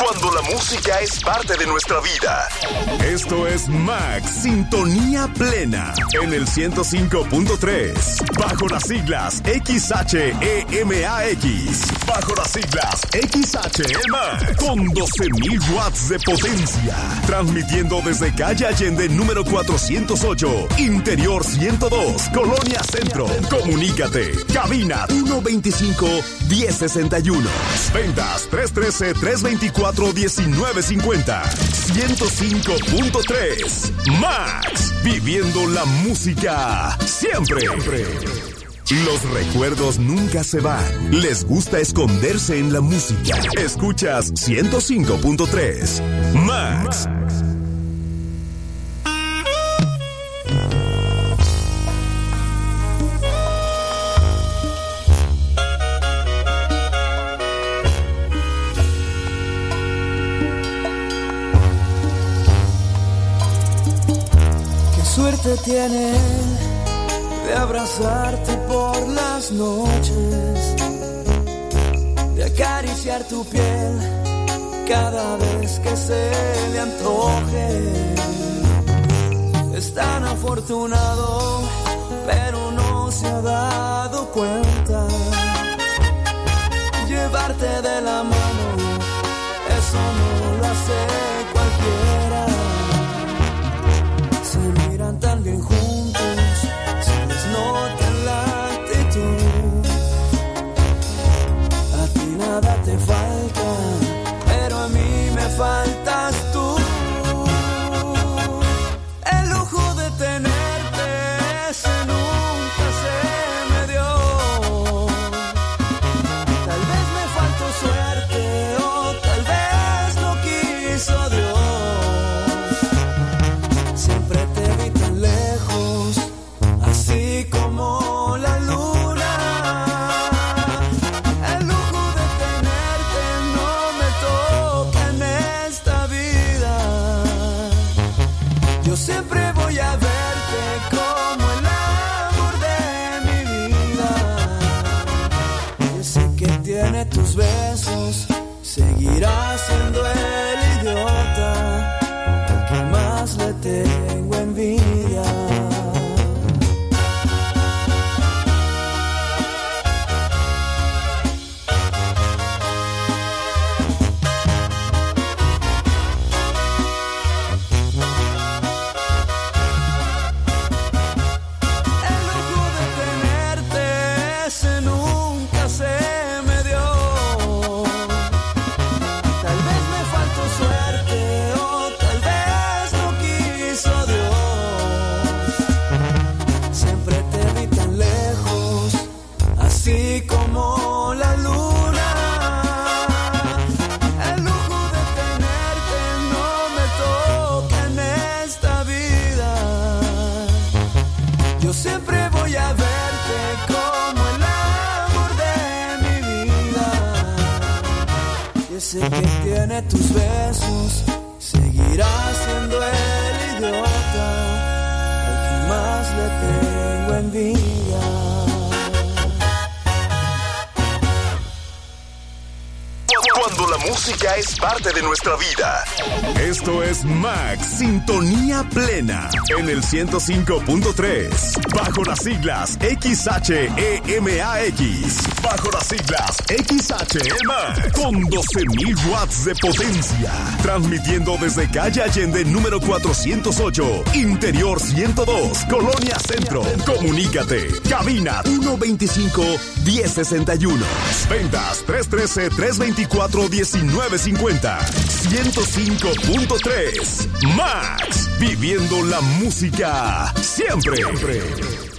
Cuando la música es parte de nuestra vida. Esto es Max Sintonía Plena en el 105.3. Bajo las siglas XHEMAX. Bajo las siglas XHEMAX. Con 12.000 watts de potencia. Transmitiendo desde calle Allende número 408. Interior 102. Colonia Centro. Comunícate. Cabina 125-1061. Ventas 313-324-1950. 105.3. Max. Viviendo la música siempre. Los recuerdos nunca se van. Les gusta esconderse en la música. Escuchas 105.3. Max. Suerte tiene de abrazarte por las noches, de acariciar tu piel cada vez que se le antoje. Es tan afortunado, pero no se ha dado cuenta. Llevarte de la mano, eso no lo hace cualquiera. Tan bien juntos, se les nota en la actitud. A ti nada te falta, pero a mí me faltas tú. El lujo de tenerte, ese nunca se me dio. Tal vez me faltó suerte, o tal vez no quiso Dios. Así como la luna, el lujo de tenerte no me toca en esta vida. Yo siempre voy a verte como el amor de mi vida. Yo sé que tiene tus besos, seguirá siendo el idiota, el que más le tengo envidia. Así como la luna, el lujo de tenerte no me toca en esta vida. Yo siempre voy a verte como el amor de mi vida. Y ese que tiene tus besos seguirá siendo el idiota, el que más le tengo envidia. Cuando la música es parte de nuestra vida. Esto es Max Sintonía Plena en el 105.3. Bajo las siglas XHEMAX. Bajo las siglas XHEMAX. Con 12.000 watts de potencia. Transmitiendo desde calle Allende número 408. Interior 102. Colonia Centro. Comunícate. Cabina 125-1061. Ventas 313-324-1950. 105.3. Max. Viviendo la música siempre.